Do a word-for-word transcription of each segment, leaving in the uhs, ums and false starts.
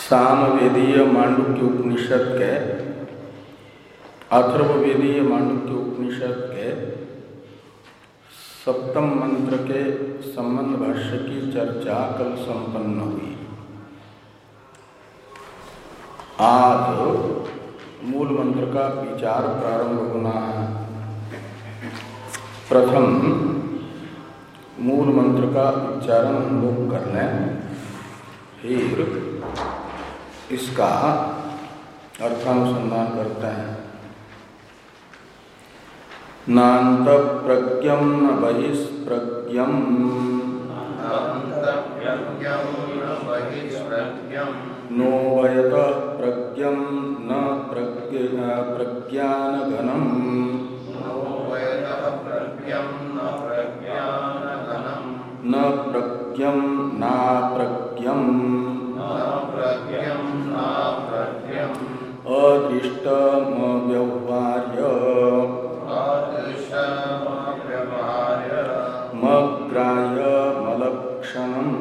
सामवेदीय मांडुक्य उपनिषद के अथर्ववेदीय मांडुक्य उपनिषद के सप्तम मंत्र के संबंध भाष्य की चर्चा कल संपन्न हुई। आज मूल मंत्र का विचार प्रारंभ होना है। प्रथम मूल मंत्र का उच्चारण हम लोग कर लें, फिर इसका अर्थानुसंधान करते हैं। नान्त प्रज्ञं न बहिष्प्रज्ञं नो वयतः प्रज्ञं न प्रज्ञानघनं न प्रज्ञं नाप्रज्ञं अदृष्टमव्यवहार्य मग्राह्यमलक्षणम्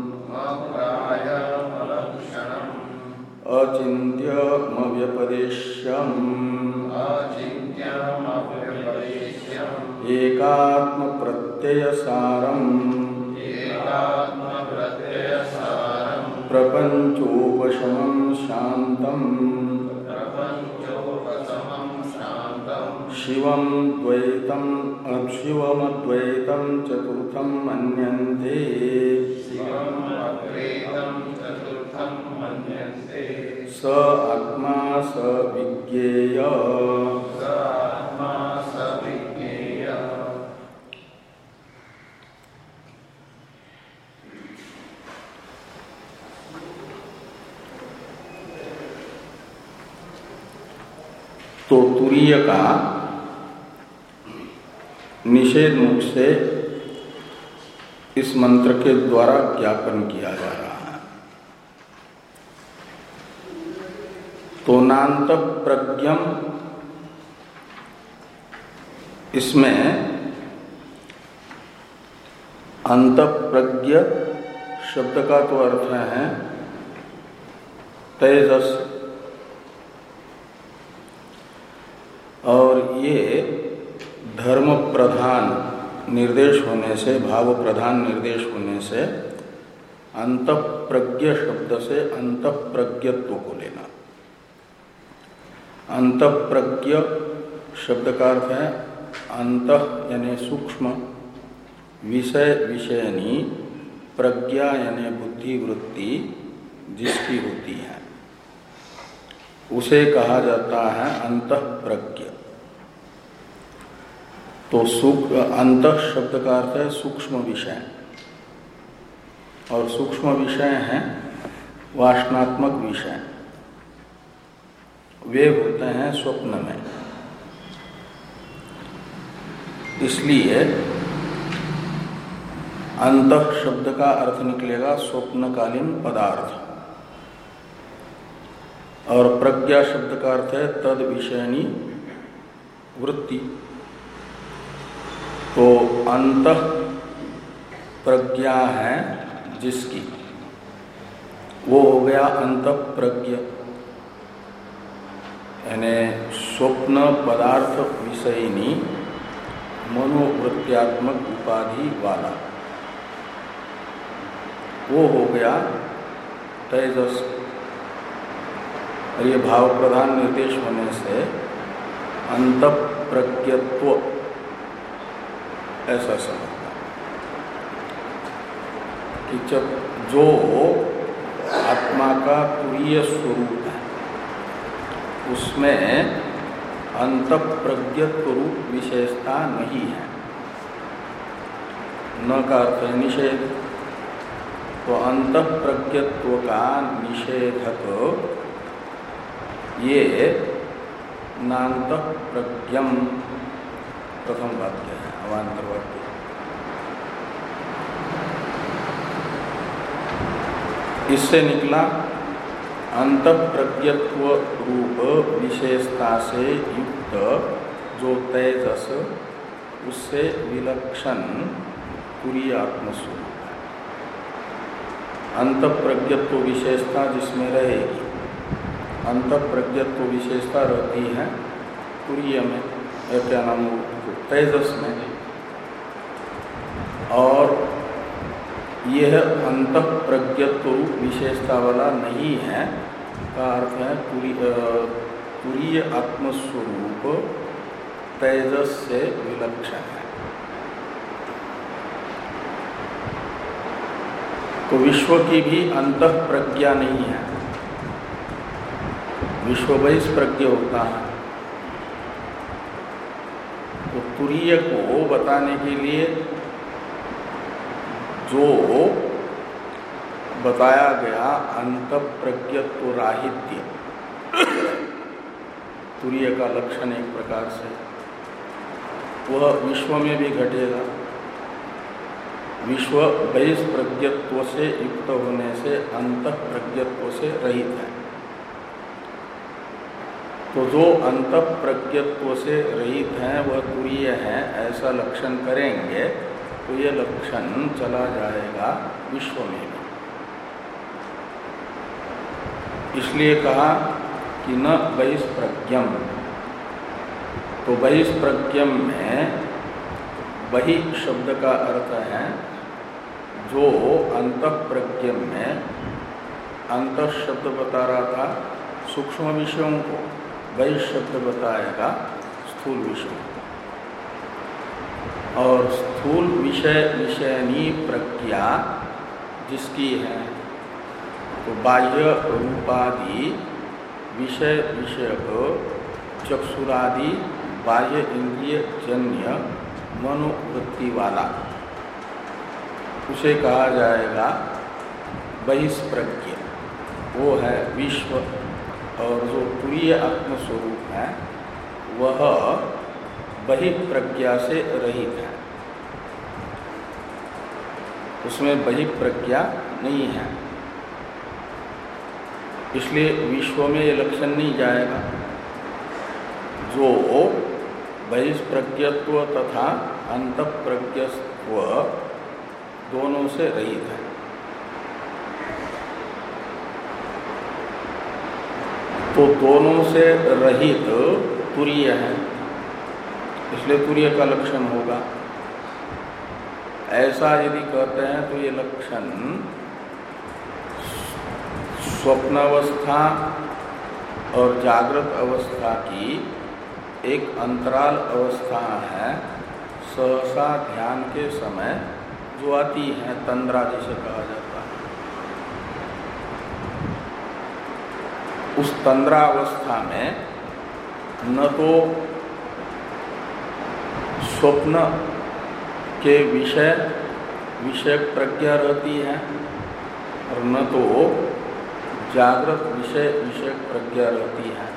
अचिन्त्यमव्यपदेश्यम् एकात्मप्रत्ययसारम् प्रपञ्चोपशमं शान्तम् शिवं द्वैतं शिवमद्वैतं चतुर्थं मन्यन्ते स आत्मा स विज्ञेय। तो तुरीय का निषेध मुख से इस मंत्र के द्वारा ज्ञापन किया जा रहा है। तो नान्त प्रज्ञम, इसमें अंतःप्रज्ञ शब्द का तो अर्थ है तेजस, और ये धर्म प्रधान निर्देश होने से, भाव प्रधान निर्देश होने से अंतःप्रज्ञ शब्द से अंतःप्रज्ञत्व को लेना। अंतःप्रज्ञ शब्द का अर्थ है अंतः यानी सूक्ष्म, विषय विषयनी, प्रज्ञा यानी बुद्धि वृत्ति जिसकी होती है उसे कहा जाता है अंतःप्रज्ञ। तो सुख अंतः शब्द का अर्थ है सूक्ष्म विषय, और सूक्ष्म विषय हैं वासनात्मक विषय, वे होते हैं स्वप्न में। इसलिए अंतः शब्द का अर्थ निकलेगा स्वप्नकालीन पदार्थ, और प्रज्ञा शब्द का अर्थ है तद विषयनी वृत्ति। तो अंतः प्रज्ञा है जिसकी, वो हो गया अंतःप्रज्ञ, यानी स्वप्न पदार्थ विषयनी मनोवृत्त्यात्मक उपाधि वाला, वो हो गया तेजस। और ये भाव प्रधान निर्देश होने से अंतःप्रज्ञत्व ऐसा समझना कि जब जो आत्मा का तुरीय स्वरूप है उसमें अंतःप्रज्ञत्व रूप विशेषता नहीं है। न का अर्थ है निषेध। तो अंतःप्रज्ञत्व का निषेधक ये नान्तःप्रज्ञम प्रथम वाक्य है, अवान्तर वाक्य। इससे निकला अंतःप्रज्ञत्व रूप विशेषता से युक्त जो तेजस, उससे विलक्षण तुरीय आत्मस्वरूप है। अंतःप्रज्ञत्व विशेषता जिसमें रहेगी, अंतःप्रज्ञत्व विशेषता रहती है तुरीय में, क्या नाम तेजस में, और यह अंतःप्रज्ञत्व विशेषता वाला नहीं है का अर्थ है तुरीय आत्मस्वरूप तेजस से विलक्षण है। तो विश्व की भी अंतःप्रज्ञा नहीं है, विश्व बहिष्प्रज्ञ होता है। तो तुरीय को बताने के लिए जो बताया गया अंतःप्रज्ञत्व राहित्य, तुरीय का लक्षण एक प्रकार से वह विश्व में भी घटेगा। विश्व बहिष्प्रज्ञत्व से युक्त होने से अंतःप्रज्ञत्व से रहित है। तो जो अंतःप्रज्ञत्व से रहित है वह तुरीय है, ऐसा लक्षण करेंगे तो यह लक्षण चला जाएगा विश्व में भी। इसलिए कहा कि न बहिष्प्रज्ञम, तो बहिष्प्रज्ञम में बहि शब्द का अर्थ है जो अंतःप्रज्ञम में, अंतः शब्द बता रहा था सूक्ष्म विषयों को, बहि शब्द बताएगा स्थूल विषयों, और स्थूल विषय विषयनी प्रज्ञा जिसकी है तो बाह्य रूपादि विषय विषयक चक्षुरादि बाह्य इंद्रिय जन्य मनोवृत्ति वाला, उसे कहा जाएगा बहिष्प्रज्ञ। वो है विश्व, और जो तुरीय आत्मस्वरूप है वह बहिप्रज्ञा से रहित है, उसमें बहिप्रज्ञा नहीं है। इसलिए विश्व में ये लक्षण नहीं जाएगा जो बहिष्प्रज्ञत्व तथा अंतःप्रज्ञत्व दोनों से रहित है। तो दोनों से रहित तुरीय है, इसलिए तुरीय का लक्षण होगा। ऐसा यदि कहते हैं तो ये लक्षण स्वप्नावस्था और जागृत अवस्था की एक अंतराल अवस्था है, सहसा ध्यान के समय जो आती है, तंद्रा जिसे कहा जाता है। उस तंद्रा अवस्था में न तो स्वप्न के विषय विषयक प्रज्ञा रहती है और न तो जागृत विषय विषयक प्रज्ञा रहती है।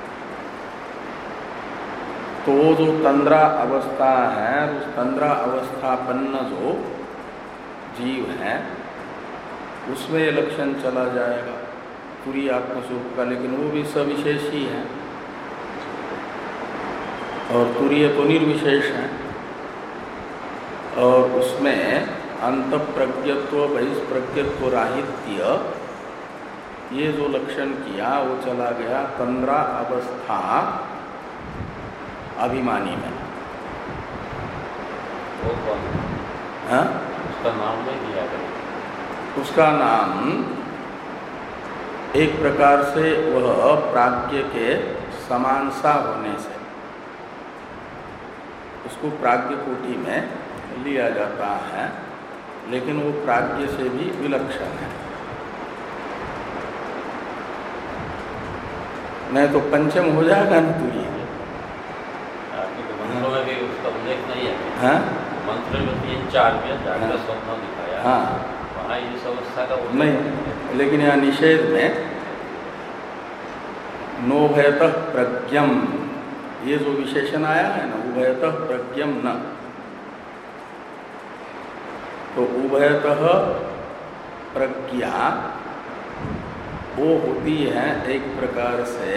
तो जो तंद्रा अवस्था है, उस तंद्रा अवस्थापन्न जो जीव है उसमें ये लक्षण चला जाएगा पूरी आत्मस्वरूप का, लेकिन वो भी सविशेष ही है और तुरीय तो निर्विशेष है। और उसमें अंतःप्रज्ञत्व बहिष्प्रज्ञत्व राहित्य ये जो लक्षण किया वो चला गया तंद्रा अवस्था अभिमानी में। हाँ? उसका नाम नहीं दिया गया। उसका नाम एक प्रकार से वह प्राज्ञ के समान सा होने से उसको प्राज्ञ कोटि में लिया जाता है, लेकिन वो प्राज्ञ से भी विलक्षण है। नहीं तो पंचम हो जाएगा न तुरीय। मंत्रों में भी उसका उल्लेख नहीं है। हाँ? मंत्र में तीन चार में जागृत स्वप्न दिखाया। हाँ। वहाँ इस अवस्था का नहीं, लेकिन यहाँ निषेध में नोभयतः प्रज्ञम ये जो विशेषण आया है ना, उभयतः प्रज्ञम न, तो उभयतः प्रज्ञा वो होती है एक प्रकार से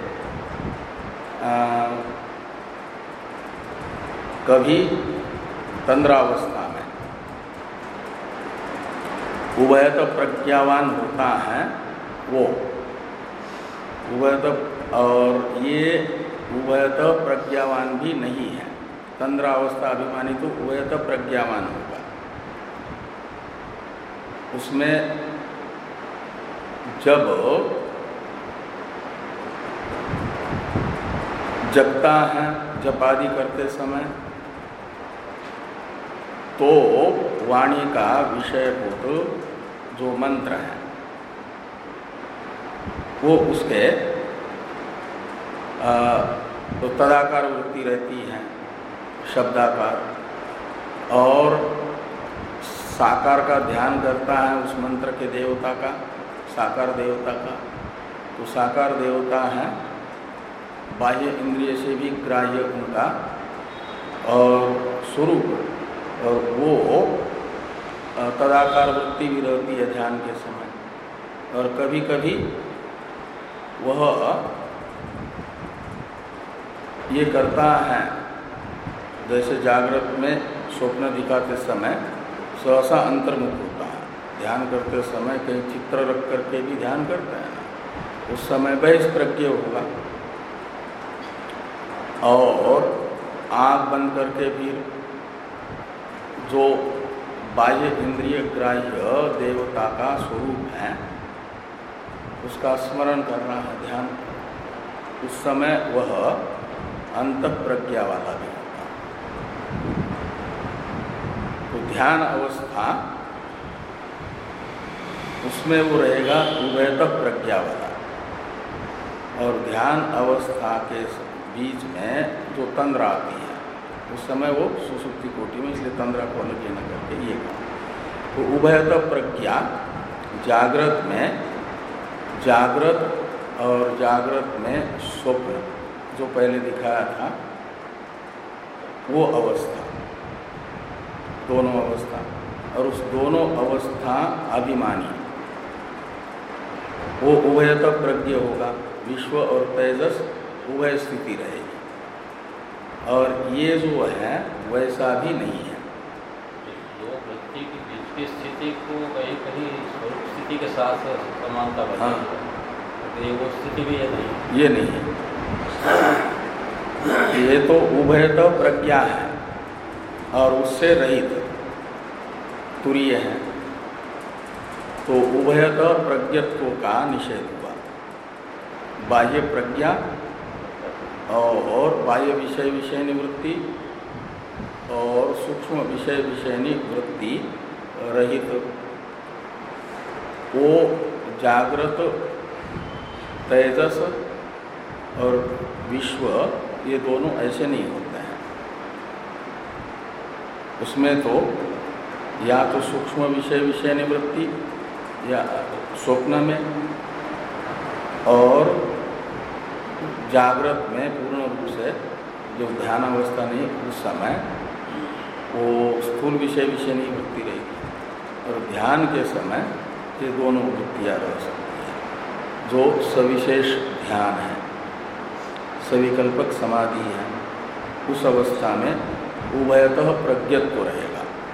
आ, कभी तंद्रावस्था में उभयत प्रज्ञावान होता है वो उभयत, और ये उभयत प्रज्ञावान भी नहीं है। तंद्रावस्था अभिमानी तो उभयत प्रज्ञावान होगा, उसमें जब जगता है जपादि करते समय तो वाणी का विषयभूत जो मंत्र है वो उसके आ, तो तदाकार वृत्ति रहती है, शब्दाकार, और साकार का ध्यान करता है उस मंत्र के देवता का, साकार देवता का। तो साकार देवता है बाह्य इंद्रिय से भी ग्राह्य उनका और स्वरूप, और वो तदाकार वृत्ति भी रहती है ध्यान के समय। और कभी कभी वह ये करता है, जैसे जागृत में स्वप्न दिखाते समय सहसा अंतर्मुख होता है, ध्यान करते समय कहीं चित्र रख करके भी ध्यान करते हैं ना, उस समय बहिष्प्रज्ञ होगा। और आँख बंद करके फिर जो बाह्य इंद्रिय ग्राह्य देवता का स्वरूप है उसका स्मरण करना है ध्यान, उस समय वह अंतःप्रज्ञा वाला भी होगा। तो ध्यान अवस्था उसमें वो रहेगा उभयतः प्रज्ञा वाला, और ध्यान अवस्था के बीच में जो तंद्रा आती है उस समय वो सुसुप्ति कोटि में, इसलिए तंद्रा को अलग न करके ये कहा। तो उभयतः प्रज्ञा जागृत में, जागृत और जागृत में स्वप्न जो पहले दिखाया था वो अवस्था, दोनों अवस्था, और उस दोनों अवस्था अभिमानी वो उभयतः प्रज्ञ होगा, विश्व और तेजस उभय स्थिति रहेगी। और ये जो है वैसा भी नहीं है। दो वृत्ति की बीच की स्थिति को कहीं कहीं स्वरूप स्थिति के साथ समानता बताई है, तो ये वो स्थिति भी है नहीं, ये नहीं है। ये तो उभयतः प्रज्ञा है और उससे रहित तुरीय है, तो उभयतः प्रज्ञत्व का निषेध हुआ। बाह्य प्रज्ञा और बाह्य विषय विषय निवृत्ति और सूक्ष्म विषय विषय निवृत्ति रहित वो जागृत तेजस और विश्व, ये दोनों ऐसे नहीं होते हैं। उसमें तो या तो सूक्ष्म विषय विषय निवृत्ति या स्वप्न में, और जागृत में पूर्ण रूप से जो ध्यान अवस्था नहीं उस समय वो स्थूल विषय विषय निवृत्ति रहेगी, और ध्यान के समय ये दोनों वृत्तियाँ रह सकती हैं। जो सविशेष ध्यान है, सविकल्पक समाधि है, उस अवस्था में उभयतः प्रज्ञत्व रहेगा।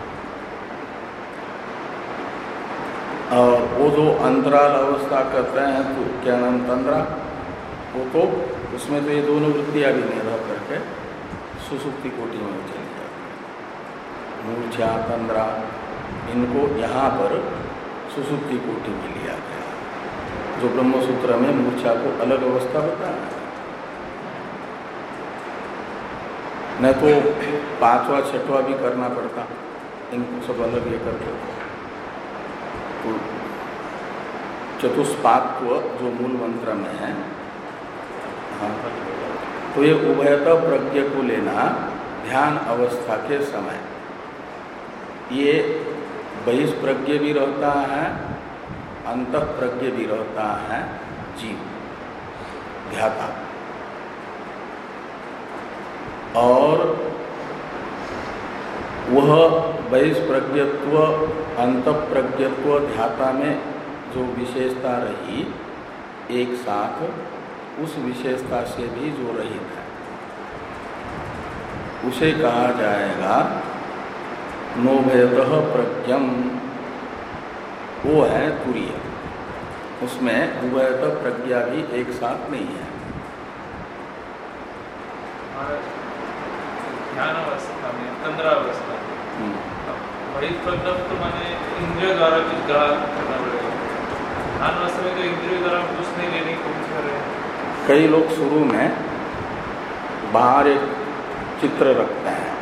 और वो जो अंतराल अवस्था कहते हैं तो क्या नाम तंद्रा, वो तो उसमें तो ये दोनों वृत्तियाँ भी नहीं रह करके सुसुप्ति कोटि में चली जाती है। मूर्छा तंद्रा इनको यहाँ पर सुसुप्ति कोटि में लिया गया, जो ब्रह्मसूत्र में मूर्छा को अलग अवस्था बताया है। न तो पांचवा छठवा भी करना पड़ता, इनको सब अलग ये करके। तो चतुष्पात्व जो मूल मंत्र में है, हाँ, तो ये उभयतः प्रज्ञ को लेना ध्यान अवस्था के समय, ये बहिष्प्रज्ञ भी रहता है, अंतःप्रज्ञ भी रहता है जीव ध्याता। और वह बहिष्प्रज्ञत्व अंतःप्रज्ञत्व ध्याता में जो विशेषता रही, एक साथ उस विशेषता से भी जो रहित है, उसे कहा जाएगा नोभयतः प्रज्ञम। वो है तुरीय। उसमें उभयतः प्रज्ञा भी एक साथ नहीं है। ध्यान अवस्था में, तंद्रावस्था वही प्रज्ञा तो माने इंद्रिय द्वारा कुछ ग्रहण करना पड़ेगा। ध्यान अवस्था में तो इंद्रिय द्वारा कुछ नहीं लेने की कोशिश कर रहे हैं। कई लोग शुरू में बाहर एक चित्र रखते हैं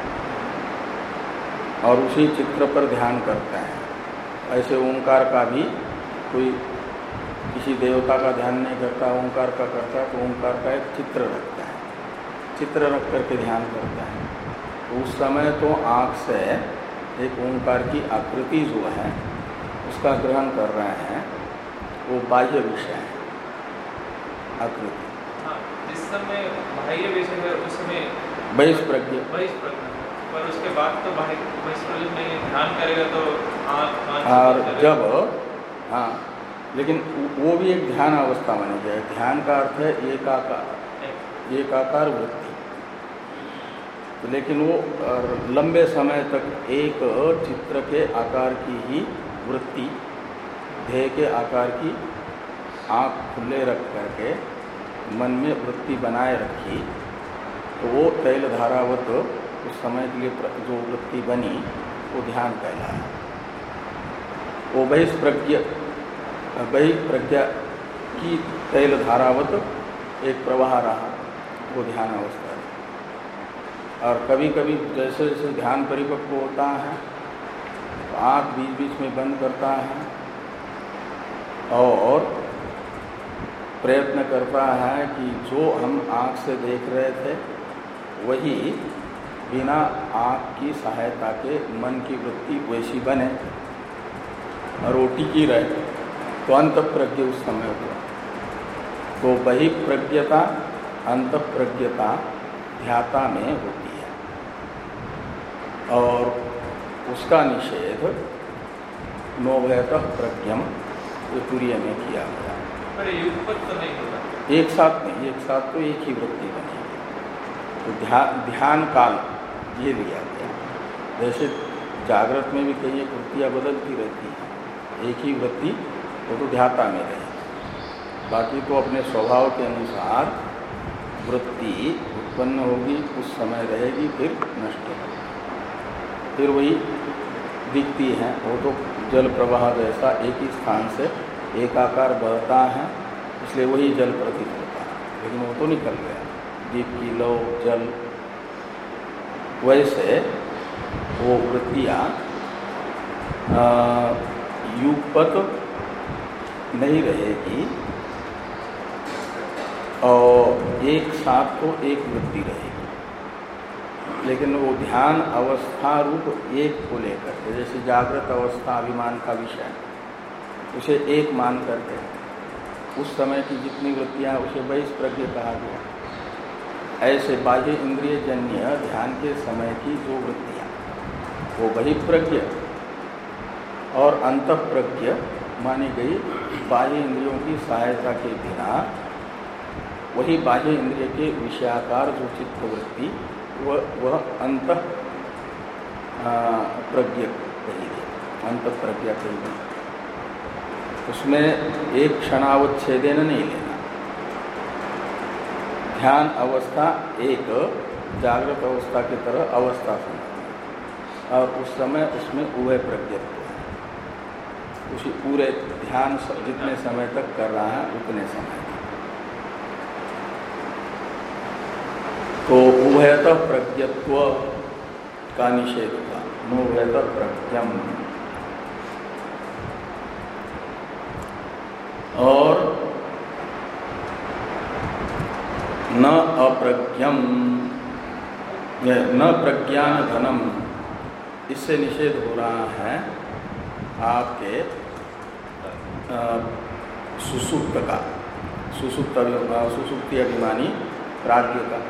और उसी चित्र पर ध्यान करते हैं। ऐसे ओंकार का भी कोई किसी देवता का ध्यान नहीं करता, ओंकार का करता है तो ओंकार का एक चित्र रखता है, चित्र रख करके ध्यान करता है। तो उस समय तो आँख से एक ओंकार की आकृति जो है उसका ग्रहण कर रहे हैं, वो बाह्य विषय है आकृति। हाँ, जिस समय बाह्य विषय है उस समय बहिष्प्रज्ञ बहिष्प्रज्ञ, पर उसके बाद तो बहिष्प्रज्ञ में ध्यान करेगा तो आँख और जब हाँ, लेकिन वो भी एक ध्यान अवस्था मानी जाए। ध्यान का अर्थ है एकाकार, एकाकार वृत्ति। तो लेकिन वो लंबे समय तक एक चित्र के आकार की ही वृत्ति, ध्येय के आकार की आँख खुले रख करके मन में वृत्ति बनाए रखी, तो वो तैल धारावत उस समय के लिए जो वृत्ति बनी वो ध्यान कहलाया। वो बहिष्प्रज्ञ बहिष्प्रज्ञा की तैल धारावत एक प्रवाह रहा, वो ध्यान अवस्था है। और कभी कभी जैसे जैसे ध्यान परिपक्व होता है तो आँख बीच बीच में बंद करता है और प्रयत्न करता है कि जो हम आँख से देख रहे थे वही बिना आँख की सहायता के मन की वृत्ति वैसी बने और वो टिकी रहे, तो अंतःप्रज्ञ उस समय हुआ। तो बहिप्रज्ञता अंतःप्रज्ञता ध्याता में होती है और उसका निषेध नोभयतः प्रज्ञम ये तुरीय में किया गया। पर युगपत तो नहीं होगा, एक साथ नहीं, एक साथ तो एक ही वृत्ति बनेगी। तो ध्यान ध्यान काल ये लिया गया। जैसे जागृत में भी कई एक वृत्तियाँ बदलती रहती हैं, एक ही वृत्ति वो तो ध्याता में रहेगी, बाकी तो अपने स्वभाव के अनुसार वृत्ति उत्पन्न होगी, कुछ समय रहेगी, फिर नष्ट होगी, फिर वही दिखती है। वो तो जल प्रवाह जैसा एक ही स्थान से एकाकार बहता है, इसलिए वही जल प्रतीत होता है, लेकिन वो तो निकल गया। दीप की लौ जल, वैसे वो वृत्तियाँ युगपत नहीं रहेगी और एक साथ तो एक वृत्ति रहेगी, लेकिन वो ध्यान अवस्था रूप एक को लेकर के, जैसे जागृत अवस्था अभिमान का विषय, उसे एक मान करके उस समय की जितनी वृत्तियाँ उसे बहिष्प्रज्ञ कहा गया। ऐसे बाह्य इंद्रिय जन्य ध्यान के समय की जो वृत्तियाँ वो बहिप्रज्ञ और अंतःप्रज्ञ मानी गई। बाह्य इंद्रियों की सहायता के बिना वही बाह्य इंद्रिय के विषयाकार जो चित्तवृत्ति वह वह अंतः प्रज्ञ कही गई, अंतःप्रज्ञा कही गई। उसमें एक क्षणावच्छेदेन नहीं लेना। ध्यान अवस्था एक जागृत अवस्था की तरह अवस्था समझना और उस समय उसमें उभय प्रज्ञत्व है। उसी पूरे ध्यान जितने समय तक कर रहा है उतने समय तक। तो उभयतः प्रज्ञत्व का निषेध हुआ, नोभयतः प्रज्ञम। और न अप्रज्ञम न प्रज्ञान घनम, इससे निषेध हो रहा है आपके सुसुप्त का, सुसुप्त सुसुप्ति अभिमानी प्राज्ञ का।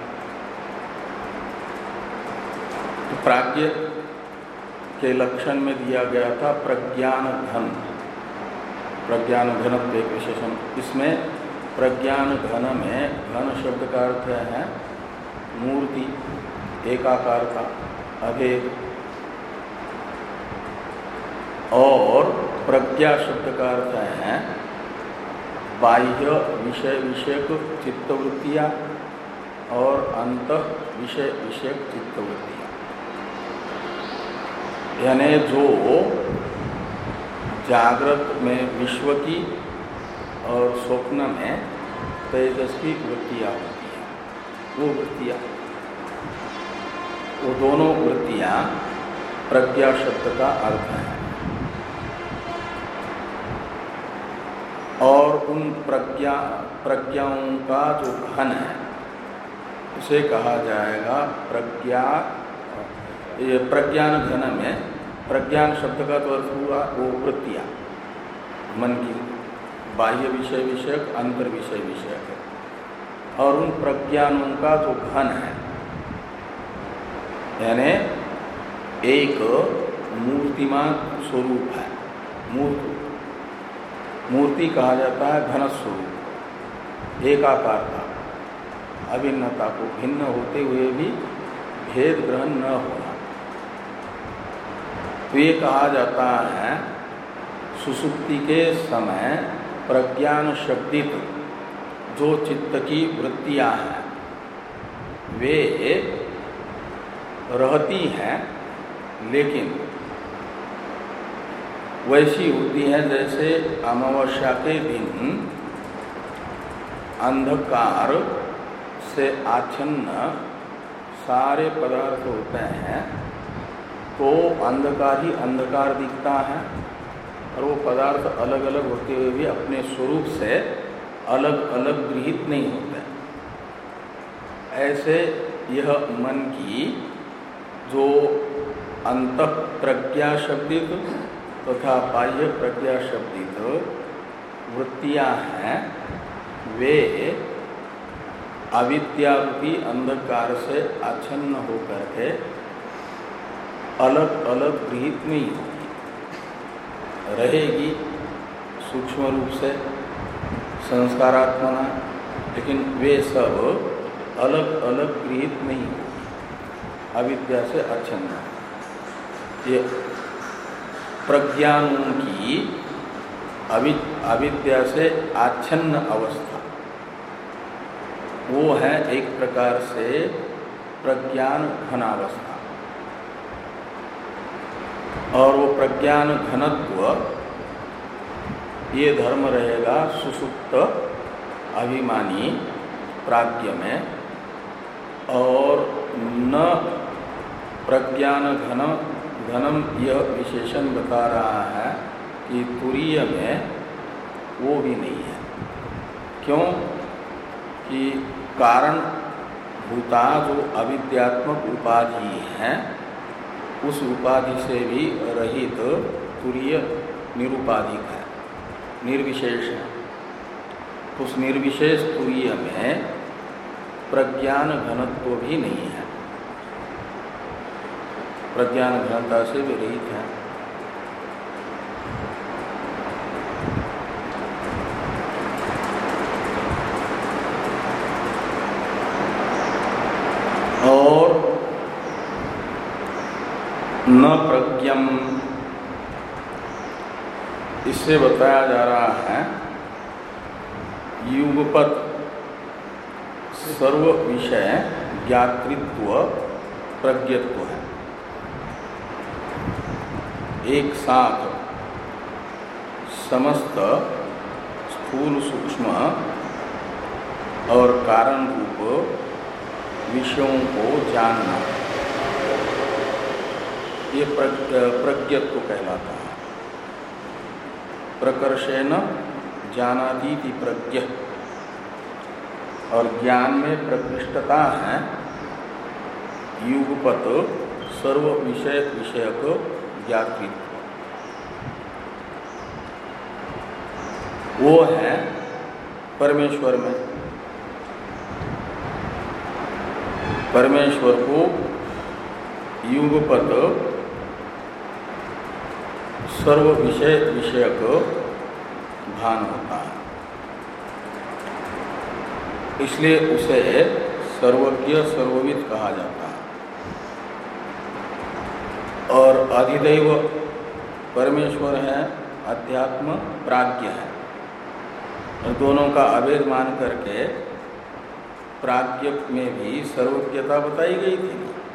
तो प्राज्ञ के लक्षण में दिया गया था प्रज्ञान घन, प्रज्ञान घनत्व एक विशेषण। इसमें प्रज्ञान घन में घन शब्द का अर्थ है मूर्ति, एकाकारता, अभेद। और प्रज्ञा शब्द का अर्थ है बाह्य विषय विषयक चित्तवृत्तियाँ और अंतः विषय विषयक चित्तवृत्तियाँ, यानी जो जागृत में विश्व की और स्वप्न में तेजस की वृत्तियाँ होती हैं, वो वृत्तियाँ, वो दोनों वृत्तियाँ प्रज्ञा शब्द का अर्थ है। और उन प्रज्ञा प्रज्ञाओं का जो घन है उसे कहा जाएगा प्रज्ञा। ये प्रज्ञान घन में प्रज्ञान शब्द का तो अर्थ हुआ वो वृत्तियाँ, मन की बाह्य विषय विषयक अंतर विषय विषयक है। और उन प्रज्ञानों का जो घन है यानी एक मूर्तिमान स्वरूप है, मूर्ति मूर्ति कहा जाता है घन स्वरूप, एकाकारता, अभिन्नता को भिन्न होते हुए भी भेद ग्रहण न होना। तो ये कहा जाता है सुसुप्ति के समय प्रज्ञान शब्दित जो चित्त की वृत्तियाँ हैं वे रहती हैं, लेकिन वैसी होती है जैसे अमावस्या के दिन अंधकार से आच्छन्न सारे पदार्थ होते हैं, तो अंधकार ही अंधकार दिखता है और वो पदार्थ अलग अलग होते हुए भी अपने स्वरूप से अलग अलग गृहित नहीं होते। ऐसे यह मन की जो अंतः प्रज्ञा शब्दित तथा बाह्य प्रज्ञा शब्दित वृत्तियाँ हैं वे अविद्यारूपी अंधकार से आच्छन्न होकर के अलग अलग गृहित नहीं होगी, रहेगी सूक्ष्म रूप से संस्कारात्मना, लेकिन वे सब अलग अलग गृहित नहीं होगी, अविद्या से आच्छन्न। ये प्रज्ञानों की अविद्या से आच्छन्न अवस्था वो है एक प्रकार से प्रज्ञान घनावस्था। और वो प्रज्ञान घनत्व ये धर्म रहेगा सुसुप्त अभिमानी प्राज्ञ में, और न प्रज्ञान घन घनम यह विशेषण बता रहा है कि तुरीय में वो भी नहीं है। क्यों कि कारण भूता जो अविद्यात्मक उपाधि है उस उपाधि से भी रहित तुरीय निरुपाधिक है, निर्विशेष है। उस निर्विशेष तुरीय में प्रज्ञान घनत्व भी नहीं है, प्रज्ञान घनता से भी रहित है। और न प्रज्ञम, इससे बताया जा रहा है युगपत सर्व विषय ज्ञातृत्व प्रज्ञत्व है। एक साथ समस्त स्थूल सूक्ष्म और कारण रूप विषयों को जानना, ये प्रज्ञत्व कहलाता है। प्रकर्षेण जानातीति प्रज्ञ, और ज्ञान में प्रकृष्टता है युगपत सर्व विषय विषयक ज्ञातृत्व। वो है परमेश्वर में। परमेश्वर को युगपत सर्व विषय विषयक भान होता है, इसलिए उसे सर्वज्ञ सर्वविद कहा जाता है। और अधिदैव परमेश्वर है अध्यात्म प्राज्ञ है। और दोनों का अभेद मान करके प्राज्ञ में भी सर्वज्ञता बताई गई थी।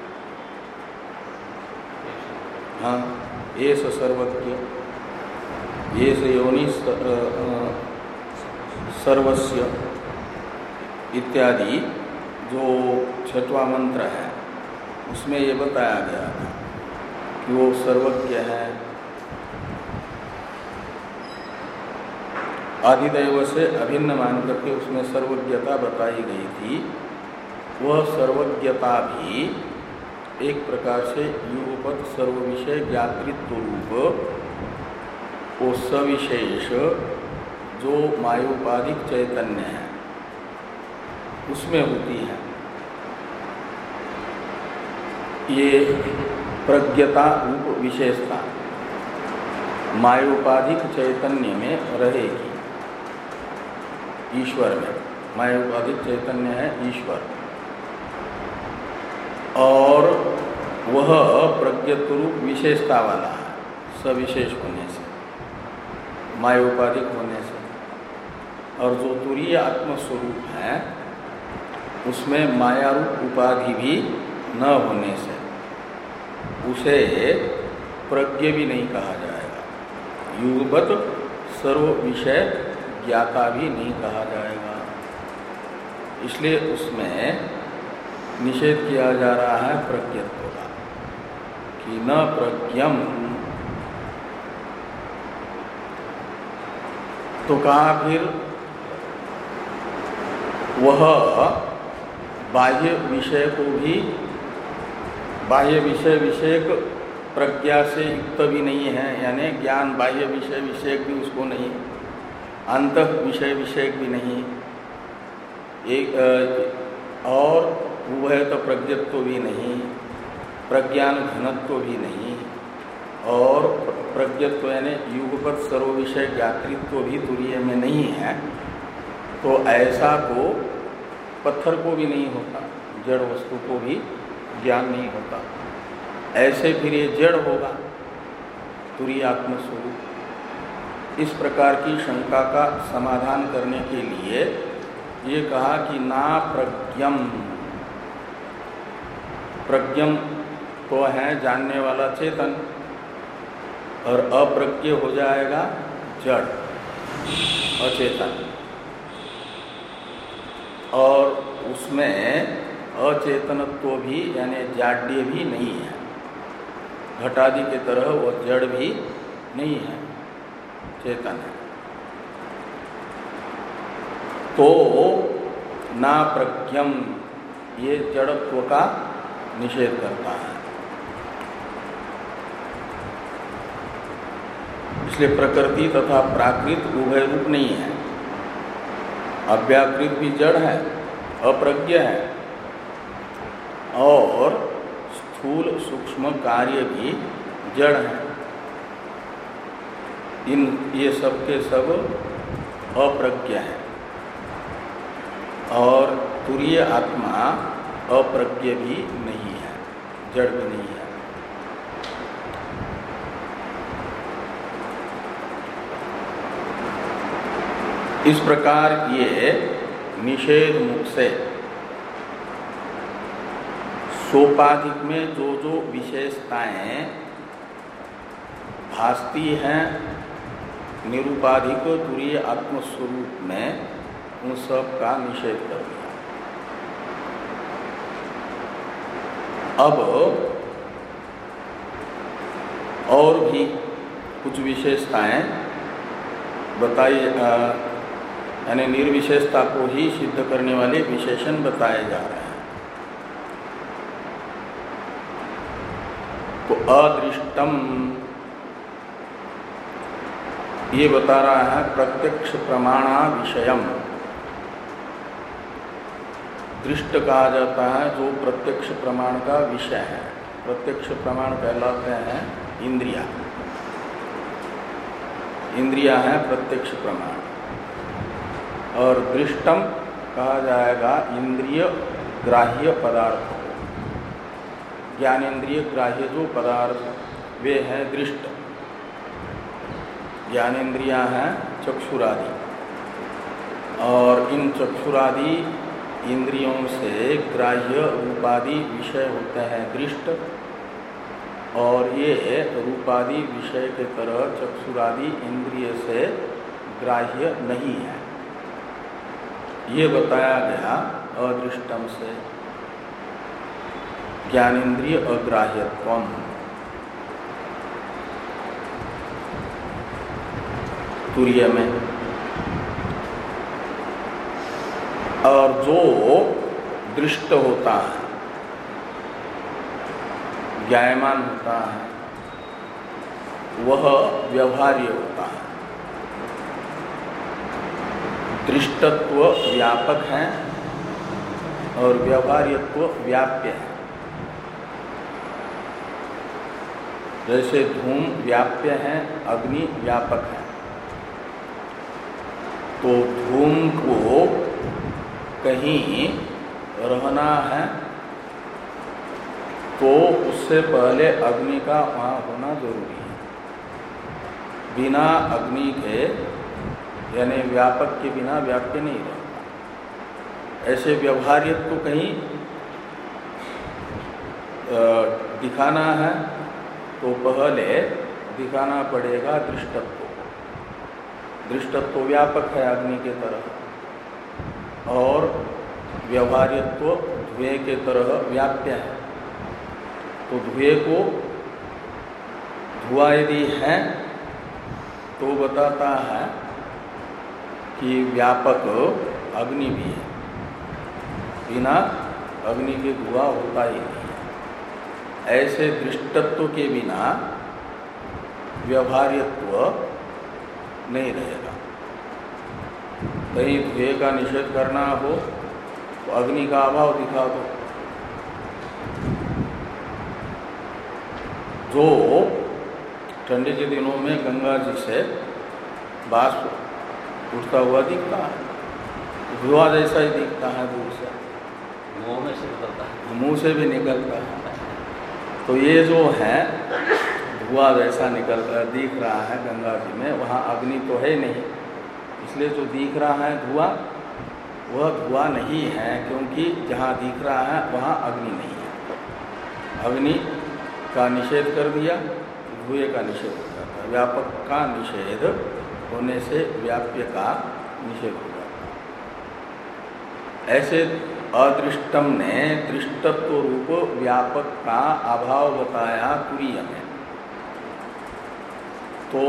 हाँ, ये सर्वज्ञ, ये योनि सर्वस्य इत्यादि जो छठवां मंत्र है उसमें ये बताया गया था कि वो सर्वज्ञ है। आदिदैव से अभिन्न मान करके उसमें सर्वज्ञता बताई गई थी। वह सर्वज्ञता भी एक प्रकार से युगपत सर्वविषय ज्ञातृत्व रूप वो सविशेष जो मायोपाधिक चैतन्य है उसमें होती है। ये प्रज्ञता रूप विशेषता मायोपाधिक चैतन्य में रहेगी। ईश्वर में मायोपाधिक चैतन्य है ईश्वर, और वह प्रज्ञत्व रूप विशेषता वाला है सविशेष होने से, मायोपाधिक होने से। और जो तुरीय आत्मस्वरूप है उसमें माया रूप उपाधि भी न होने से उसे प्रज्ञ भी नहीं कहा जाएगा, युगपत सर्व विषय ज्ञाता भी नहीं कहा जाएगा। इसलिए उसमें निषेध किया जा रहा है प्रज्ञत्व का कि न प्रज्ञम। तो कहा फिर वह बाह्य विषय को भी, बाह्य विषय विषयक प्रज्ञा से युक्त भी नहीं है, यानी ज्ञान बाह्य विषय विषयक भी उसको नहीं, अंतः विषय विषयक भी नहीं, एक और उभय तो प्रज्ञत्व भी नहीं, प्रज्ञान घनत्व भी नहीं, और प्रज्ञत्व यानी युगपत सर्व विषय ज्ञातृत्व भी तुरीय में नहीं है। तो ऐसा तो पत्थर को भी नहीं होता, जड़ वस्तु को भी ज्ञान नहीं होता। ऐसे फिर ये जड़ होगा तुरीय आत्मस्वरूप। इस प्रकार की शंका का समाधान करने के लिए ये कहा कि ना प्रज्ञम, प्रज्ञम तो है जानने वाला चेतन, और अप्रज्ञ हो जाएगा जड़ अचेतन, और उसमें अचेतनत्व भी यानी जाड्य भी नहीं है, घटादि के तरह वो जड़ भी नहीं है, चेतन है। तो ना प्रज्ञम ये जड़त्व का निषेध करता है। इसलिए प्रकृति तथा प्राकृत उभय रूप नहीं है, अव्याकृत भी जड़ है, अप्रज्ञ है, और स्थूल सूक्ष्म कार्य भी जड़ है। इन ये सब के सब अप्रज्ञ है, और तुरीय आत्मा अप्रज्ञ भी नहीं है, जड़ भी नहीं है। इस प्रकार ये निषेध मुख से सोपाधिक में जो जो विशेषताएं भासती हैं निरूपाधिक तुरीय आत्मस्वरूप में, उन सब का निषेध कर दिया। अब और भी कुछ विशेषताएं बताई, यानी निर्विशेषता को ही सिद्ध करने वाले विशेषण बताए जा रहे हैं। तो अदृष्टम ये बता रहा है प्रत्यक्ष प्रमाणा विषयम। दृष्ट कहा जाता है जो प्रत्यक्ष प्रमाण का विषय है। प्रत्यक्ष प्रमाण कहलाते हैं इंद्रिया, इंद्रिया है प्रत्यक्ष प्रमाण। और दृष्टम कहा जाएगा इंद्रिय ग्राह्य पदार्थ, ज्ञानेन्द्रिय ग्राह्य जो पदार्थ वे हैं दृष्ट, ज्ञानेन्द्रियां हैं चक्षुरादि, और इन चक्षुरादि इंद्रियों से ग्राह्य रूपादि विषय होते हैं दृष्ट, और ये रूपादि विषय के तरह चक्षुरादि इंद्रिय से ग्राह्य नहीं है। ये बताया गया अदृष्टम से ज्ञानेन्द्रिय अग्राह्यत्वम। तुरीय में और जो दृष्ट होता है, ज्ञायमान होता है, वह व्यवहार्य होता है। दृष्टत्व व्यापक है और व्यवहार्यत्व व्याप्य है। जैसे धूम व्याप्य है, अग्नि व्यापक है, तो धूम को कहीं रहना है तो उससे पहले अग्नि का वहाँ होना जरूरी है। बिना अग्नि के यानी व्यापक के बिना व्याप्य नहीं रहता। ऐसे व्यवहार्यत्व तो कहीं दिखाना है तो पहले दिखाना पड़ेगा दृष्टत्व। दृष्टत्व व्यापक है अग्नि के तरह, और व्यवहार्यत्व धुएं के तरह व्याप्य है। तो धुएं को धुआं यदि है तो बताता है कि व्यापक अग्नि भी है, बिना अग्नि के धुआं होता ही नहीं है। ऐसे दृष्टत्व के बिना व्यवहार्यत्व नहीं रहेगा। कहीं धुएं का निषेध करना हो तो अग्नि का अभाव दिखा दो। जो ठंडे के दिनों में गंगा जी से बाष्प उठता हुआ दिखता है, धुआं जैसा ही दिखता है दूर से, मुंह में से निकलता है, मुंह से भी निकलता है। तो ये जो है धुआं जैसा निकल दिख रहा है गंगा जी में, वहाँ अग्नि तो है नहीं, इसलिए जो दिख रहा है धुआं वह धुआं नहीं है, क्योंकि जहाँ दिख रहा है वहाँ अग्नि नहीं है। अग्नि का निषेध कर दिया, धुएं का निषेध हो जाता है। व्यापक का निषेध होने से व्याप्य का निषेध हो जाता है। ऐसे अदृष्टम ने दृष्टत्व रूप व्यापक का अभाव बताया तुरीय में। तो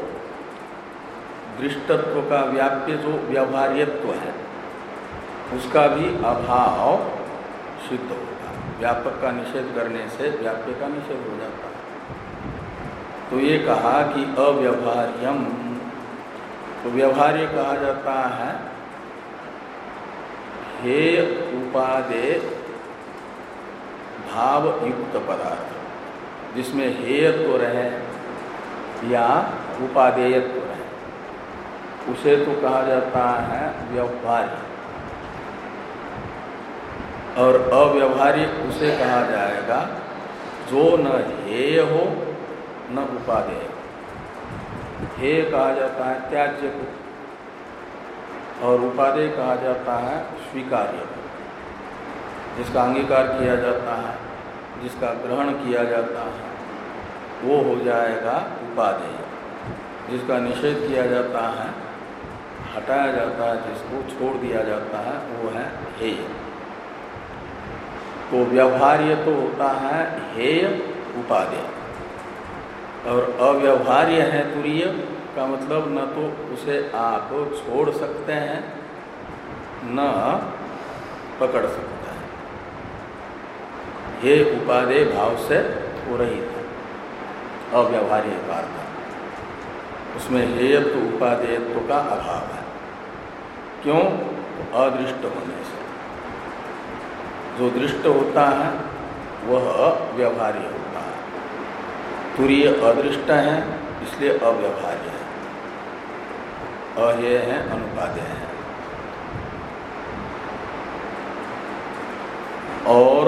दृष्टत्व का व्याप्य जो व्यवहार्यत्व है उसका भी अभाव सिद्ध होगा। व्यापक का निषेध करने से व्याप्य का निषेध हो जाता है। तो ये कहा कि अव्यवहार्यम, तो व्यवहार्य कहा जाता है हेय उपादेय भाव युक्त पदार्थ, जिसमें हेयत्व रहे या उपादेयत्व रहे, उसे तो कहा जाता है व्यवहार्य, और अव्यवहार्य उसे कहा जाएगा जो न हेय हो न उपादेय। हेय कहा जाता है त्याज्य को, और उपादेय कहा जाता है स्वीकार्य को, जिसका अंगीकार किया जाता है, जिसका ग्रहण किया जाता है, वो हो जाएगा उपादेय। जिसका निषेध किया जाता है, हटाया जाता है, जिसको छोड़ दिया जाता है, वो है हेय। तो व्यवहार्य तो होता है हेय उपादेय, और अव्यवहार्य है तुरीय का मतलब न तो उसे आप छोड़ सकते हैं न पकड़ सकते हैं। हे उपादेय भाव से वो रहित है, अव्यवहार्य का अर्थ, उसमें हेयत्व उपादेयत्व का अभाव है। क्यों? तो अदृष्ट होने से। जो दृष्ट होता है वह व्यवहार्य होता है, तुरीय अदृष्ट है इसलिए अव्यवहार्य है, अहेय है अनुपादेय है। और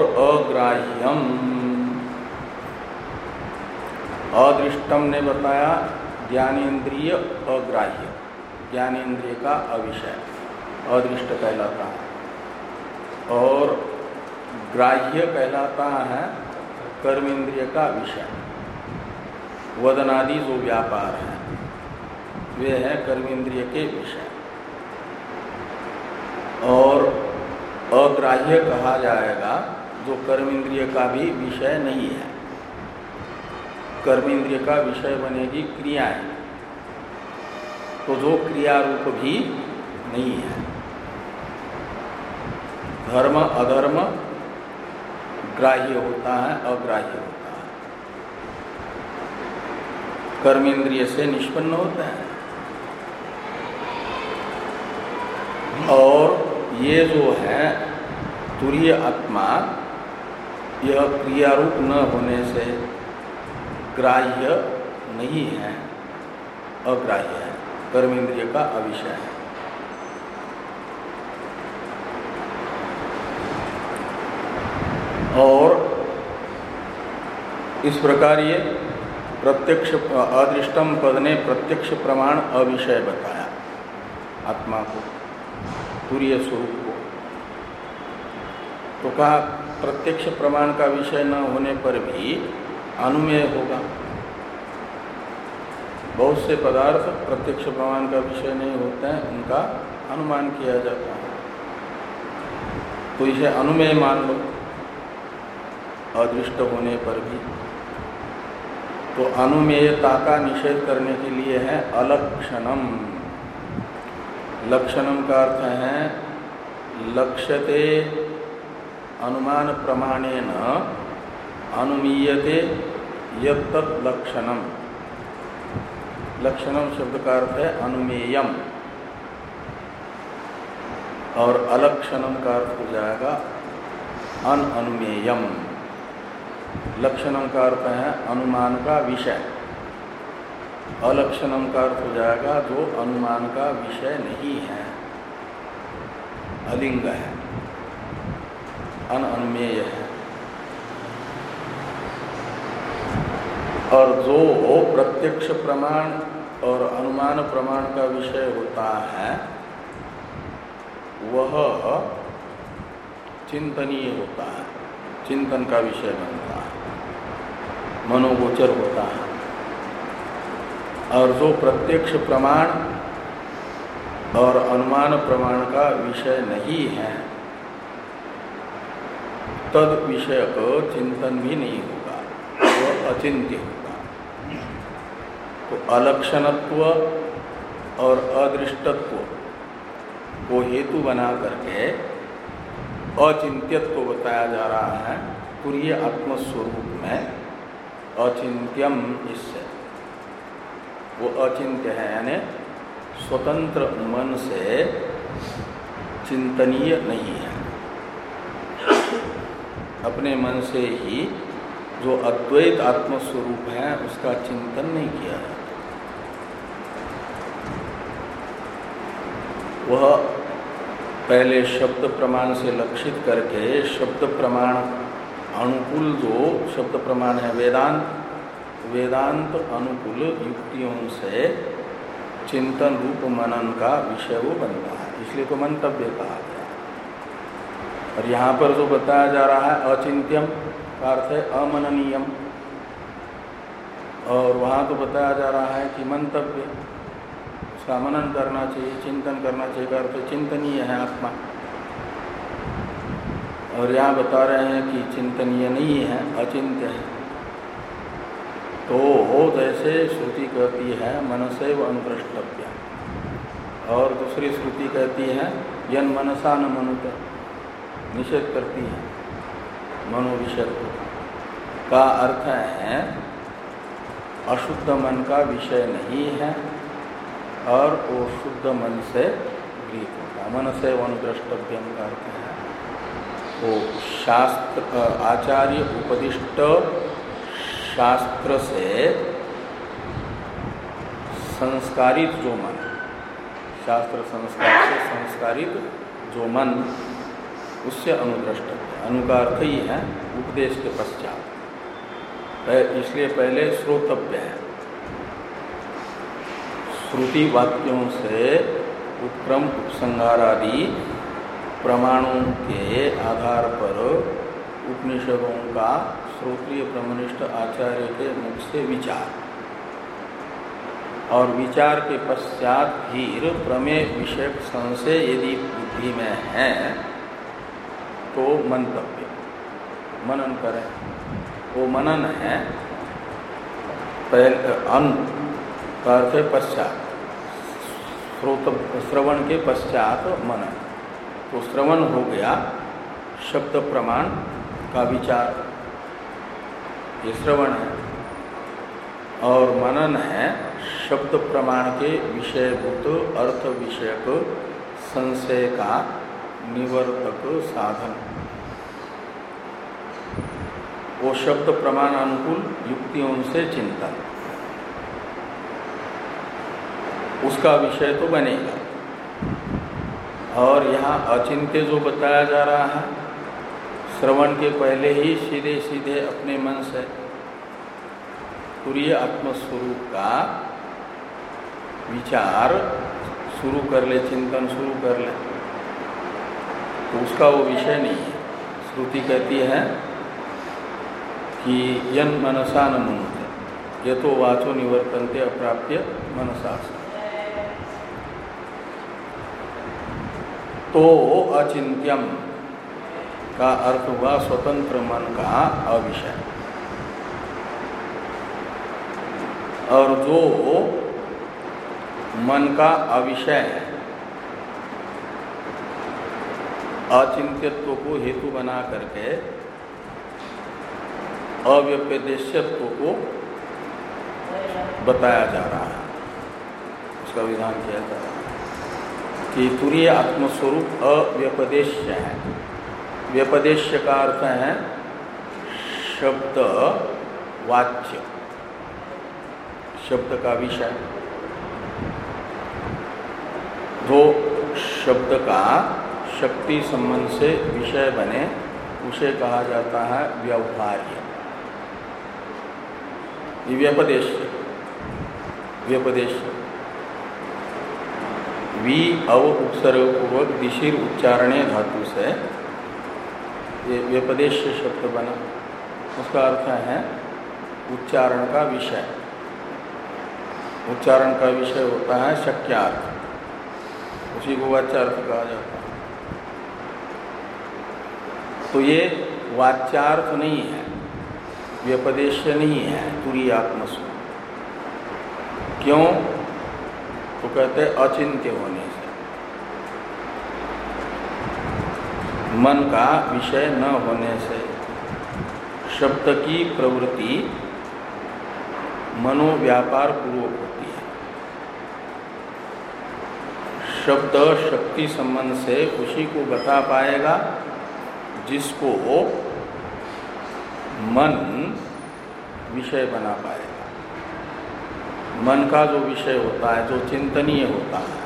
अग्राह्यम, अदृष्टम ने बताया ज्ञानेन्द्रिय अग्राह्य, ज्ञानेन्द्रिय का अविषय अदृष्ट कहलाता है, और ग्राह्य कहलाता है कर्मेंद्रिय का विषय। वदनादि जो व्यापार है वे है कर्मेंद्रिय के विषय, और अग्राह्य कहा जाएगा जो कर्मेंद्रिय का भी विषय नहीं है। कर्मेंद्रिय का विषय बनेगी क्रियाएं, तो जो क्रिया रूप भी नहीं है। धर्म अधर्म ग्राह्य होता है, अग्राह्य होता है, कर्मेंद्रिय से निष्पन्न होता है। और ये जो है तुरीय आत्मा, यह क्रियारूप न होने से ग्राह्य नहीं है, अग्राह्य है, कर्मेंद्रिय का अविषय है। और इस प्रकार ये प्रत्यक्ष अदृष्टम पद ने प्रत्यक्ष प्रमाण अविषय बताया आत्मा को, तुरीय स्वरूप को। तो कहा प्रत्यक्ष प्रमाण का विषय न होने पर भी अनुमेय होगा। बहुत से पदार्थ प्रत्यक्ष प्रमाण का विषय नहीं होते हैं, उनका अनुमान किया जाता है, तो इसे अनुमेय मान लो अदृष्ट होने पर भी। तो अनुमेयता का निषेध करने के लिए है अलक्षणम। लक्षणम का अर्थ है लक्ष्यते अनुमान प्रमाणेन अनुमीयते यत्तत् लक्षणम। लक्षणम शब्द का अर्थ है अनुमेयम, और अलक्षणम का अर्थ हो जाएगा अनअनुमेयम। लक्षणम का अर्थ है अनुमान का विषय, अलक्षणम का अर्थ हो जाएगा जो अनुमान का विषय नहीं है, अलिंग है, अनअनुमेय है। और जो प्रत्यक्ष प्रमाण और अनुमान प्रमाण का विषय होता है वह चिंतनीय होता है, चिंतन का विषय बनता है, मनोगोचर होता है। और जो प्रत्यक्ष प्रमाण और अनुमान प्रमाण का विषय नहीं है तद विषय को चिंतन भी नहीं होगा, वह अचिंत्य होगा। तो अलक्षणत्व और अदृष्टत्व को हेतु बना करके अचिंत्यत्व बताया जा रहा है तुरीय आत्मस्वरूप में। अचिंत्यम, इससे वो अचिंत्य है, यानी स्वतंत्र मन से चिंतनीय नहीं है। अपने मन से ही जो अद्वैत आत्मस्वरूप है उसका चिंतन नहीं किया है। वह पहले शब्द प्रमाण से लक्षित करके शब्द प्रमाण अनुकूल जो शब्द प्रमाण है वेदांत, वेदांत अनुकूल युक्तियों से चिंतन रूप मनन का विषय वो बनता है, इसलिए तो मंतव्य कहा गया। और यहाँ पर जो बताया जा रहा है अचिंत्यम का अर्थ है अमननीयम, और वहाँ तो बताया जा रहा है कि मंतव्य, उसका मनन करना चाहिए, चिंतन करना चाहिए, का अर्थ चिंतनीय है आत्मा। और यहाँ बता रहे हैं कि चिंतनीय नहीं है, अचिंत्य है। तो हो जैसे श्रुति कहती है मनसैव अनुप्रष्टव्य, और दूसरी श्रुति कहती है यन मनसा न मनुत, निषेध करती है मनोविषयत्व का। अर्थ है अशुद्ध मन का विषय नहीं है और वो शुद्ध मन से गृहीत होता। मनसैव अनुद्रष्टव्यम का अर्थ है वो शास्त्र आचार्य उपदिष्ट शास्त्र से संस्कारित जो मन, शास्त्र संस्कार से संस्कारित जो मन, उससे अनुद्रष्टव्य। अनु का अर्थ ही है उपदेश के पश्चात, इसलिए पहले श्रोतव्य है। श्रुति वाक्यों से उपक्रम उपसंहार आदि प्रमाणों के आधार पर उपनिषदों का श्रोत्रिय ब्रह्मनिष्ठ आचार्य के मुख से विचार, और विचार के पश्चात फिर प्रमेय विषयक संशय यदि बुद्धि में है तो मंतव्य मनन करें। वो मनन है पहले अन का अर्थ है पश्चात, श्रोत श्रवण के पश्चात मनन। तो श्रवण हो गया शब्द प्रमाण का विचार, ये श्रवण है, और मनन है शब्द प्रमाण के विषयभूत अर्थ विषयक संशय का निवर्तक साधन। वो शब्द प्रमाण अनुकूल युक्तियों से चिंतन, उसका विषय तो बनेगा। और यहाँ अचिंत्य जो बताया जा रहा है, श्रवण के पहले ही सीधे सीधे अपने मन से तुरीय आत्मस्वरूप का विचार शुरू कर ले, चिंतन शुरू कर ले, तो उसका वो विषय नहीं है। श्रुति कहती है कि यन मनसा न मुनते, ये तो वाचो निवर्तन्ते अप्राप्य मनसा। तो अचिंत्यम का अर्थ हुआ स्वतंत्र मन का अविषय, और जो मन का अविषय है, अचिंत्यत्व को हेतु बना करके अव्यपदेश्यत्व को बताया जा रहा है, उसका विधान किया जा रहा है कि तुरीय आत्मस्वरूप अव्यपदेश्य है। व्यपदेश्य का अर्थ है शब्द वाच्य, शब्द का विषय। जो शब्द का शक्ति संबंध से विषय बने उसे कहा जाता है व्यवहार्य। ये व्यपदेश्य, व्यपदेश्य वि अव उपसर्ग पूर्वक दिशिर उच्चारणे धातु से ये व्यपदेश्य शब्द बना। उसका अर्थ है उच्चारण का विषय। उच्चारण का विषय होता है शक्यार्थ, उसी को वाच्यार्थ कहा जाता है। तो ये वाच्यार्थ नहीं है, व्यपदेश्य नहीं है तुरीय आत्मस्वरूप। क्यों? तो कहते हैं अचिंत्य होने से, मन का विषय न होने से। शब्द की प्रवृत्ति मनोव्यापार पूर्वक होती है। शब्द शक्ति संबंध से उसी को बता पाएगा जिसको मन विषय बना पाएगा। मन का जो विषय होता है, जो चिंतनीय होता है,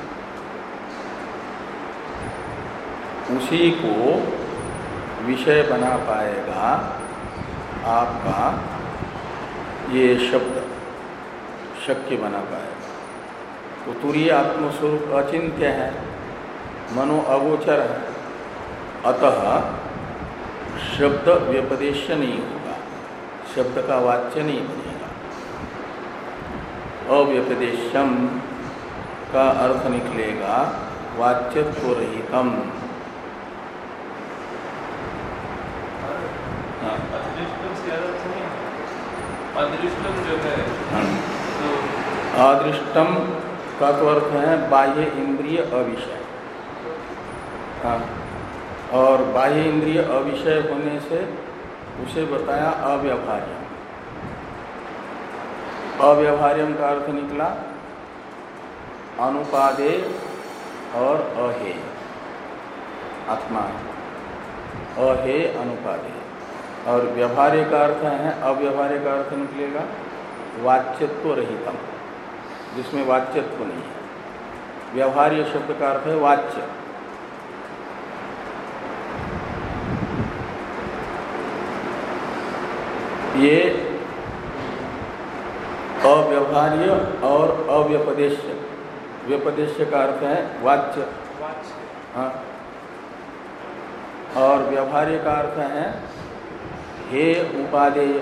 उसी को विषय बना पाएगा आपका ये शब्द, शक्य बना पाएगा। तो तुरीय आत्मस्वरूप अचिंत्य है, मनो अगोचर है, अतः शब्द व्यपदेश्य नहीं होगा, शब्द का वाच्य नहीं बनेगा। अव्यपदेश्यम का अर्थ निकलेगा वाच्यत्व रहितम। अदृष्टम जो है, तो अदृष्टम का तो अर्थ है बाह्य इंद्रिय अविषय। हाँ, और बाह्य इंद्रिय अविषय होने से उसे बताया अव्यवहार्य। अव्यवहार्यम का अर्थ निकला अनुपादे और अहे, आत्मा अहे अनुपादे। और व्यवहार्य का अर्थ है, अव्यवहार्य का अर्थ निकलेगा वाच्यत्व रहितम, जिसमें वाच्यत्व नहीं है। व्यवहार्य शब्द का अर्थ है वाच्य। ये अव्यवहार्य और अव्यपदेश्य व्यपदेश्य का अर्थ है वाच्य। वाच्य। हाँ। और व्यवहार्य का अर्थ है हे उपादेय।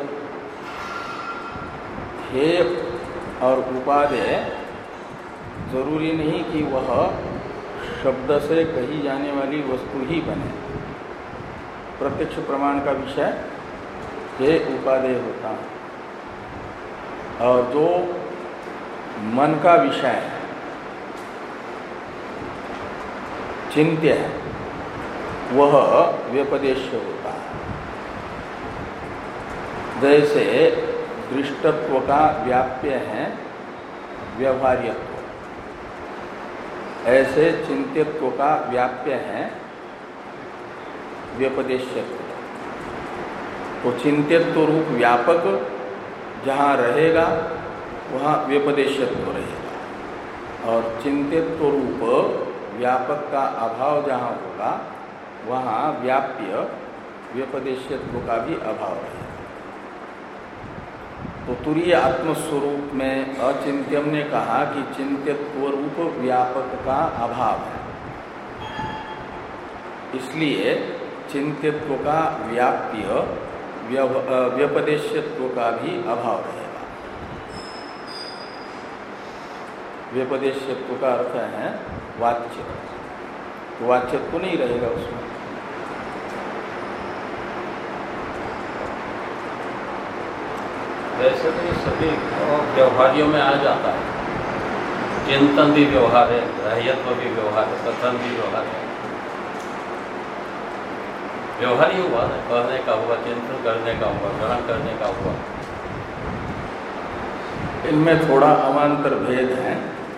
हे और उपादेय जरूरी नहीं कि वह शब्द से कही जाने वाली वस्तु ही बने। प्रत्यक्ष प्रमाण का विषय हे उपादेय होता है, और जो मन का विषय है, चिंत्य है, वह व्यपदेश्य होता है। जैसे दृष्टत्व का व्याप्य है व्यवहार्यत्व, ऐसे चिंत्यत्व का व्याप्य है व्यपदेश्यत्व। तो चिंत्यत्व रूप व्यापक जहाँ रहेगा वहाँ व्यपदेश्यत्व रहेगा, और चिंत्यत्व रूप व्यापक का अभाव जहाँ होगा वहाँ व्याप्य व्यपदेश्यत्व का भी अभाव रहेगा। तो तुरीय आत्मस्वरूप में अचिंत्यम ने कहा कि चिंत्यत्व रूप व्यापक का अभाव है, इसलिए चिंत्यत्व का व्याप्य व्यपदेश्यत्व का भी अभाव रहेगा। व्यपदेश्यत्व का अर्थ है वाच्य, वाच्यत्व नहीं रहेगा उसमें। वैसे तो ये सभी व्यवहारियों में आ जाता है। चिंतन भी व्यवहार है, ग्राह्यत्व भी व्यवहार है, कथन भी व्यवहार है। व्यवहार ही हुआ ना, कहने का हुआ, चिंतन करने का हुआ, ग्रहण करने का हुआ। इनमें थोड़ा अवान्तर भेद है।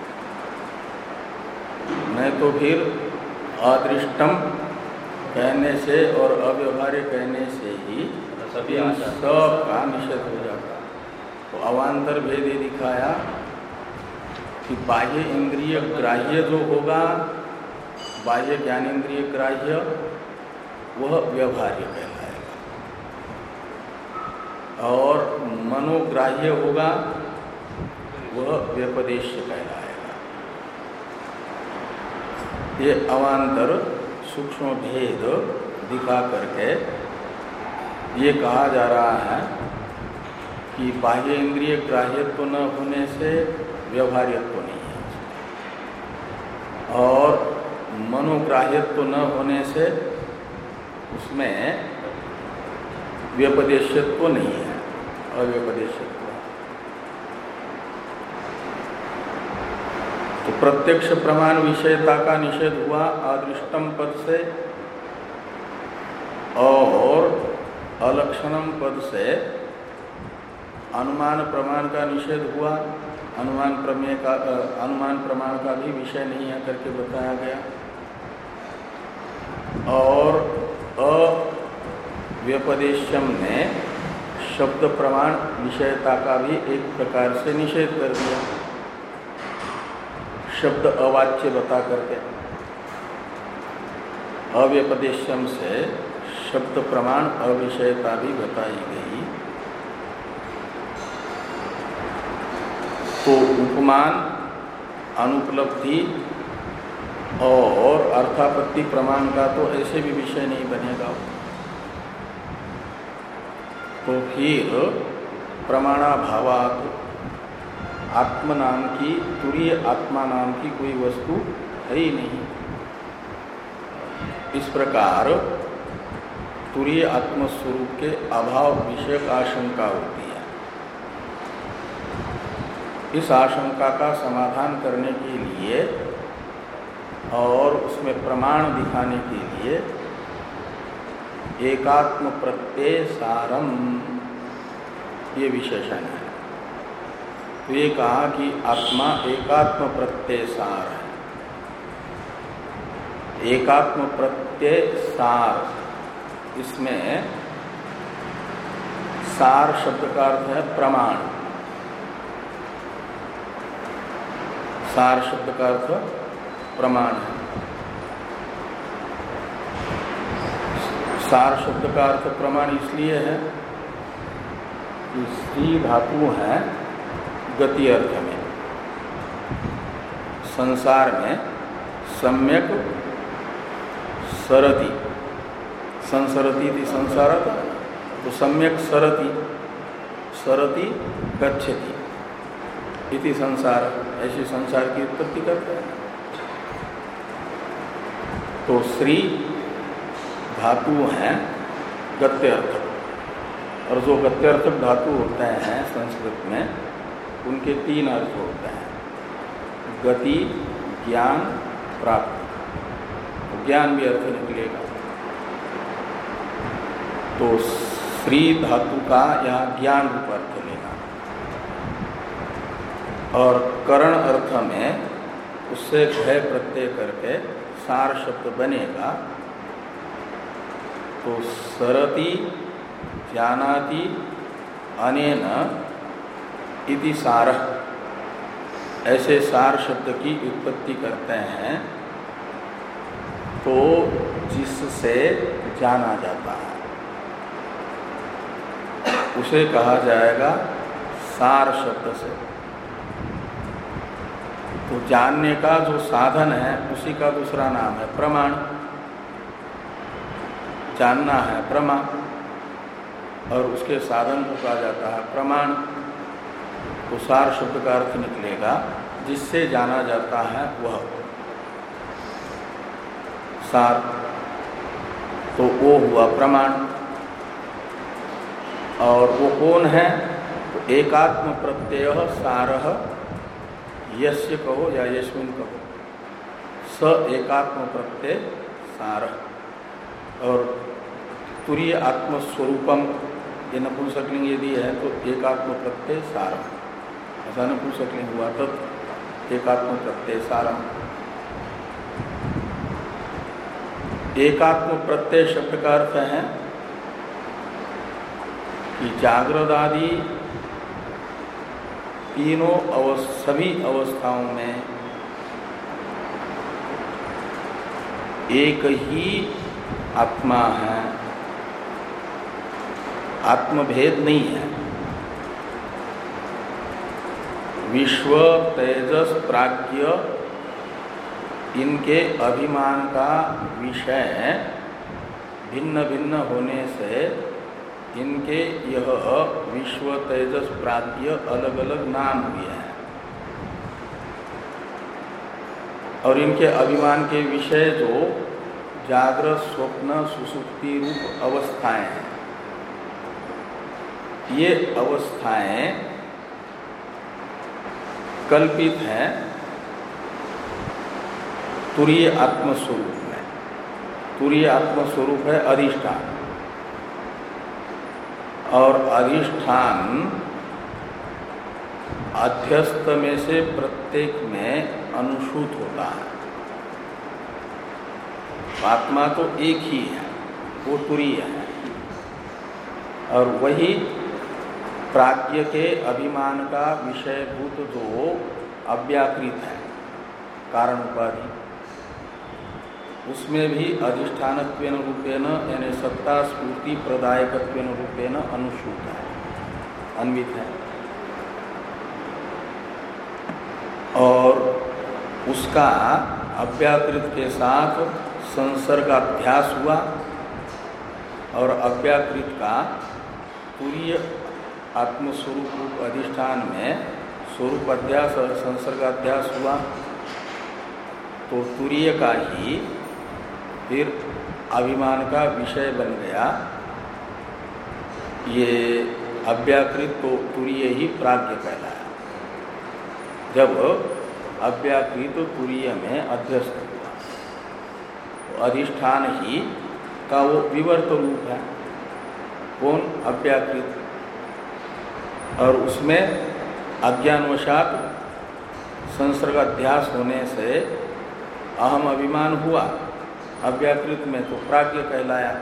नहीं तो फिर अदृष्टम कहने से और अव्यवहार्य कहने से ही सभी इन सब का निषेध हो जाता। तो अवान्तर भेद ये दिखाया कि बाह्य इंद्रिय ग्राह्य जो होगा, बाह्य ज्ञानेन्द्रिय ग्राह्य, वह व्यवहार्य कहलाएगा, और मनोग्राह्य होगा वह व्यपदेश्य कहलाएगा। ये अवान्तर सूक्ष्म भेद दिखा करके ये कहा जा रहा है कि बाह्य इंद्रिय ग्राह्यत्व न होने से व्यवहार्यत्व नहीं है, और मनोग्राह्यत्व न होने से उसमें व्यपदेश्यत्व नहीं है, अव्यपदेश्यत्व। तो प्रत्यक्ष प्रमाण विषयता का निषेध हुआ अदृष्टम पद से, और अलक्षणम पद से अनुमान प्रमाण का निषेध हुआ। अनुमान प्रमेय का अनुमान प्रमाण का भी विषय नहीं है करके बताया गया, और अव्यपदेश्यम ने शब्द प्रमाण विषयता का भी एक प्रकार से निषेध कर दिया, शब्द अवाच्य बता करके। अव्यपदेश्यम से शब्द प्रमाण अविषयता भी बताई गई। तो उपमान, अनुपलब्धि और अर्थापत्ति प्रमाण का तो ऐसे भी विषय नहीं बनेगा। तो फिर प्रमाणाभावात् आत्म नाम की, तुरीय आत्मा नाम की कोई वस्तु है ही नहीं। इस प्रकार तुरीय आत्मस्वरूप के अभाव विषयक आशंका होती है। इस आशंका का समाधान करने के लिए और उसमें प्रमाण दिखाने के लिए एकात्म प्रत्यय सारम ये विशेषण है। तो ये कहा कि आत्मा एकात्म प्रत्यय सार है। एकात्म प्रत्यय सार, इसमें सार शब्द का अर्थ है प्रमाण। सार शब्द का अर्थ प्रमाण है। सार शब्द का अर्थ प्रमाण इसलिए है कि स्त्री धातु है गति अर्थ में। संसार में सम्यक सरति, संसरति थी संसार था, तो सम्यक सरति, सरति गच्छति इति संसार, ऐसे संसार की उत्पत्ति करते हैं। तो श्री धातु हैं गत्यर्थक, और जो गत्यर्थक धातु होते हैं संस्कृत में उनके तीन अर्थ होते हैं, गति, ज्ञान, प्राप्ति। तो ज्ञान भी अर्थ निकलेगा। तो श्री धातु का यहाँ ज्ञान रूप अर्थ लेना, और करण अर्थ में उससे भय प्रत्यय करके सार शब्द बनेगा। तो सरति जानाति अनेन इति सारः, ऐसे सार शब्द की उत्पत्ति करते हैं। तो जिससे जाना जाता है उसे कहा जाएगा सार शब्द से। तो जानने का जो साधन है उसी का दूसरा नाम है प्रमाण। जानना है प्रमा, और उसके साधन को कहा जाता है प्रमाण। तो सार शब्द का अर्थ निकलेगा जिससे जाना जाता है वह सार, तो वो हुआ प्रमाण। और वो कौन है? तो एकात्म प्रत्यय सारः, यस्य कहो या यस्मिन कहो, स एकात्म प्रत्यय सारः। और तुरीय आत्मस्वरूपम ये नपुंसकलिंग यदि है तो एकात्म प्रत्यय सारम, ऐसा नपुंसकलिंग हुआ तब एकात्म प्रत्यय सारम। एकात्म प्रत्यय शब्द का अर्थ है कि जागृत आदि तीनों अवस्थ सभी अवस्थाओं में एक ही आत्मा है, आत्मभेद नहीं है। विश्व, तेजस, प्राज्ञ इनके अभिमान का विषय भिन्न भिन्न होने से इनके यह विश्व, तेजस, प्राज्ञ अलग अलग नाम हुए हैं। और इनके अभिमान के विषय जो जागृत, स्वप्न, सुषुप्ति रूप अवस्थाएं हैं, ये अवस्थाएं कल्पित हैं तुरीय आत्मस्वरूप में। तुरीय आत्मस्वरूप है अधिष्ठान, और अधिष्ठान अध्यस्त में से प्रत्येक में अनुसूत होता है। आत्मा तो एक ही है, वो तुरीय है, और वही प्राज्ञ के अभिमान का विषयभूत जो अव्याकृत है कारण उपाधि, उसमें भी अधिष्ठानत्वेन रूपेण यानी सत्ता स्फूर्ति प्रदायकत्वेन रूपेण अनुसूत है, अन्वित है। और उसका अव्याकृत के साथ संसर्गाध्यास हुआ, और अव्याकृत का तुरीय आत्मस्वरूप रूप अधिष्ठान में स्वरूप अध्यास और संसर्गाध्यास हुआ। तो तुरीय का ही फिर अभिमान का विषय बन गया। ये अव्याकृत तो तुरीय ही प्राज्ञ कहलाया, जब अव्याकृत तुरीय में अध्यस्त हुआ। तो अधिष्ठान ही का वो विवर्त रूप है, कौन? अव्याकृत। और उसमें अज्ञानवशात संसर्गाध्यास होने से अहम अभिमान हुआ, अव्याकृत में तो प्राज्ञ कहलाया।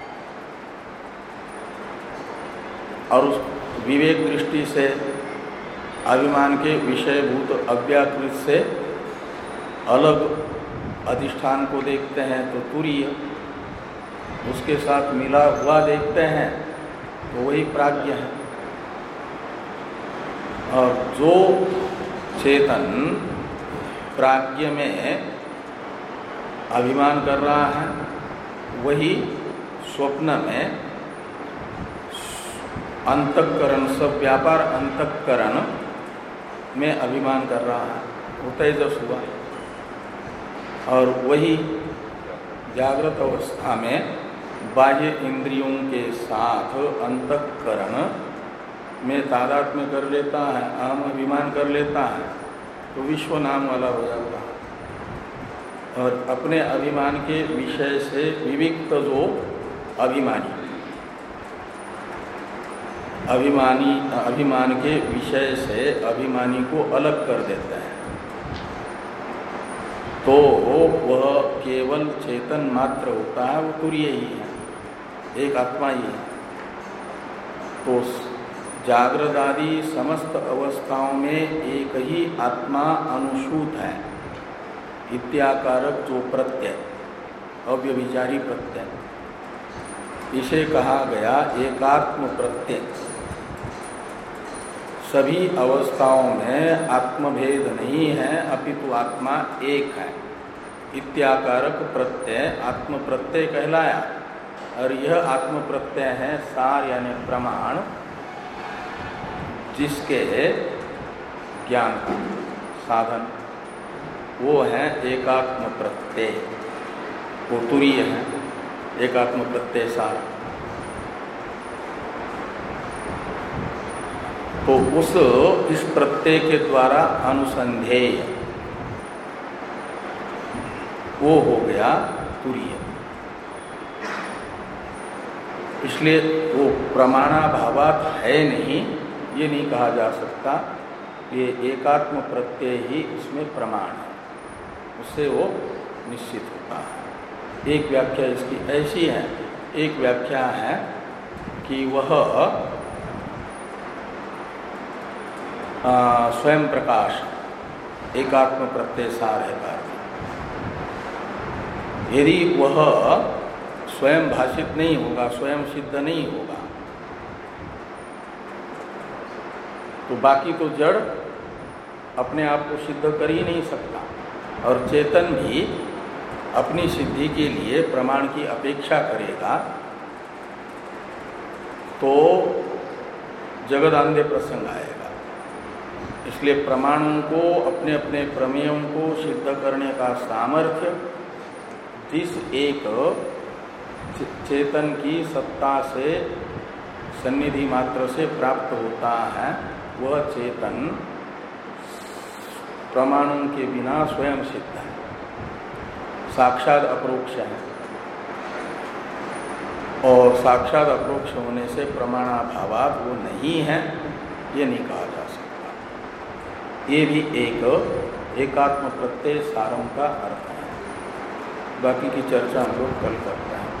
और उस विवेक दृष्टि से अभिमान के विषयभूत अव्याकृत से अलग अधिष्ठान को देखते हैं तो तुरीय, उसके साथ मिला हुआ देखते हैं तो वही प्राज्ञ है। और जो चेतन प्राज्ञ में अभिमान कर रहा है, वही स्वप्न में अंतःकरण, सब व्यापार अंतःकरण में अभिमान कर रहा है, वो तेजस हुआ। और वही जागृत अवस्था में बाह्य इंद्रियों के साथ अंतःकरण में तादात्म्य कर लेता है, अहम अभिमान कर लेता है, तो विश्व नाम वाला हो जाता है। और अपने अभिमान के विषय से विविक्त जो अभिमानी अभिमानी अभिमान के विषय से अभिमानी को अलग कर देता है, तो वह केवल चेतन मात्र होता है, वो तुरीय ही है, एक आत्मा ही है। तो जागृत आदि समस्त अवस्थाओं में एक ही आत्मा अनुसूत है, इत्याकारक जो प्रत्यय, अव्यभिचारी प्रत्यय, इसे कहा गया एकात्म प्रत्यय। सभी अवस्थाओं में आत्मभेद नहीं है, अपितु आत्मा एक है, इत्याकारक प्रत्यय आत्म प्रत्यय कहलाया। और यह आत्म प्रत्यय है सार यानी प्रमाण, जिसके ज्ञान का साधन वो है एकात्म प्रत्यय, वो तुरीय है, एकात्म प्रत्यय सार। तो उस इस प्रत्यय के द्वारा अनुसंधेय वो हो गया तुरीय। इसलिए वो प्रमाणाभावात है नहीं, ये नहीं कहा जा सकता, ये एकात्म प्रत्यय ही इसमें प्रमाण है, उससे वो निश्चित होता है। एक व्याख्या इसकी ऐसी है, एक व्याख्या है कि वह आ, स्वयं प्रकाश एकात्म प्रत्यय सार है कार्य। यदि वह स्वयं भाषित नहीं होगा, स्वयं सिद्ध नहीं होगा, तो बाकी तो जड़ अपने आप को सिद्ध कर ही नहीं सकता। और चेतन भी अपनी सिद्धि के लिए प्रमाण की अपेक्षा करेगा, तो जगदान्य प्रसंग आएगा। इसलिए प्रमाणों को, अपने अपने प्रमेयों को सिद्ध करने का सामर्थ्य जिस एक चेतन की सत्ता से, सन्निधि मात्र से प्राप्त होता है, वह चेतन प्रमाणों के बिना स्वयं सिद्ध है, साक्षात अपरोक्ष है। और साक्षात अपरोक्ष होने से प्रमाणाभावात वो नहीं है, ये नहीं कहा जा सकता। ये भी एक एकात्म प्रत्यय सारों का अर्थ है। बाकी की चर्चा हम लोग कल करते हैं।